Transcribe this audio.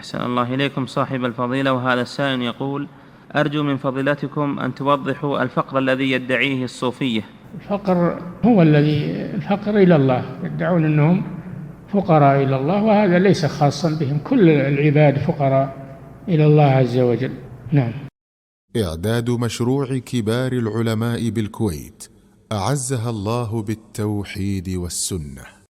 أحسن الله إليكم صاحب الفضيلة. وهذا السائل يقول: أرجو من فضيلتكم أن توضحوا الفقر الذي يدعيه الصوفية. الفقر هو الفقر إلى الله، يدعون أنهم فقراء إلى الله، وهذا ليس خاصا بهم، كل العباد فقراء إلى الله عز وجل. نعم. إعداد مشروع كبار العلماء بالكويت أعزها الله بالتوحيد والسنة.